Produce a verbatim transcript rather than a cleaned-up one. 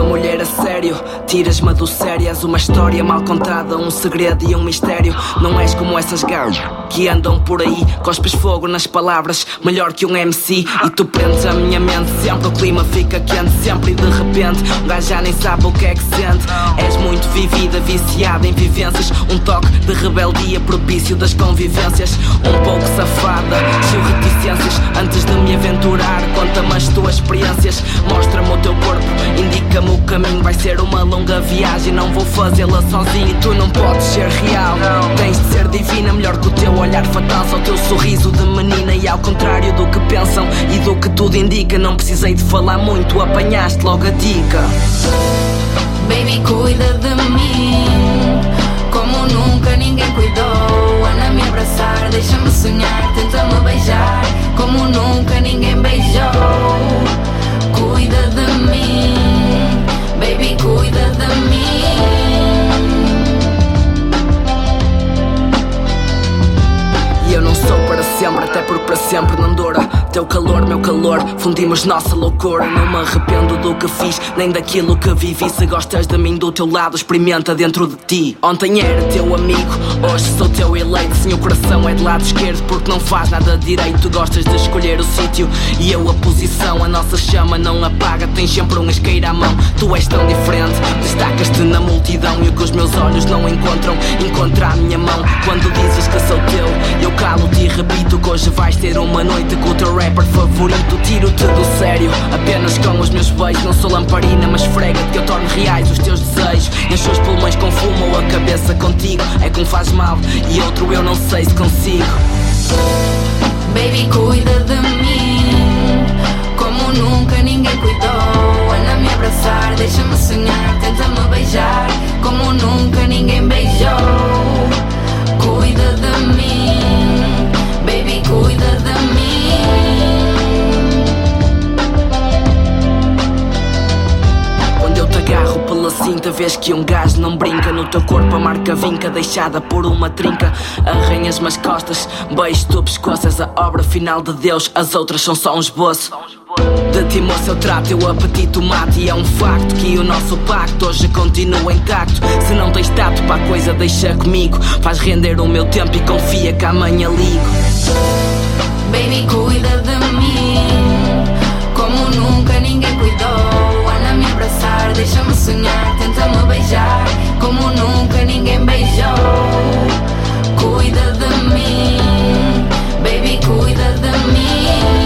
mulher a sério, tiras-me do sério. És uma história mal contada, um segredo e um mistério. Não és como essas gajas que andam por aí, cospes fogo nas palavras, melhor que um M C. E tu prendes a minha mente sempre, o clima fica quente sempre. E de repente um gajo já nem sabe o que é que sente. És muito vivida, viciada em vivências, um toque de rebeldia propício das convivências. Um pouco safada, cheio reticências. Antes de me aventurar, conta-me as tuas experiências. Mostra-me o teu corpo, indica-me o caminho. Vai ser uma longa viagem, não vou fazê-la sozinho. E tu não podes ser real, tens de ser divina. Melhor que o teu olhar fatal, só o teu sorriso de menina. E ao contrário do que pensam e do que tudo indica, não precisei de falar muito, apanhaste logo a dica. Baby, cuida de mim como nunca ninguém cuidou. Anda-me a abraçar, deixa-me sonhar, tenta-me beijar como nunca ninguém beijou. Cuida de mim, baby, cuida de mim. E eu não sou para sempre, até porque para sempre não dura. Teu calor, meu calor, fundimos nossa loucura. Não me arrependo do que fiz, nem daquilo que vivi. Se gostas de mim do teu lado, experimenta dentro de ti. Ontem era teu amigo, hoje sou teu eleito. Sim, o coração é de lado esquerdo porque não faz nada direito. Tu gostas de escolher o sítio e eu a posição. A nossa chama não apaga, tens sempre um isqueiro à mão. Tu és tão diferente, destacas-te na multidão. E o que os meus olhos não encontram, encontra a minha mão. Quando dizes que sou teu, eu calo-te e repito que hoje vais ter uma noite com o teu rapper favorito. Tiro-te do sério, apenas com os meus beijos. Não sou lamparina, mas frega-te que eu torno reais os teus desejos. Encho os pulmões com fumo ou a cabeça contigo. É que um faz mal e outro eu não sei se consigo. Baby, cuida de mim como nunca ninguém cuidou. Anda-me a abraçar, deixa-me sonhar, tenta-me beijar como nunca ninguém beijou. Cuida de mim, baby, cuida de mim. Quando eu te agarro pela cinta, vês que um gajo não brinca. No teu corpo a marca vinca, deixada por uma trinca. Arranhas-me as costas, beijo-te o pescoço. És a obra final de Deus, as outras são só um esboço. De ti, moço, eu trato, eu apetito mate. E é um facto que o nosso pacto hoje continua intacto. Se não tens tato para a coisa, deixa comigo. Faz render o meu tempo e confia que amanhã ligo. Baby, cuida de mim como nunca ninguém cuidou. Anda-me a abraçar, deixa-me sonhar, tenta-me beijar como nunca ninguém beijou. Cuida de mim, baby, cuida de mim.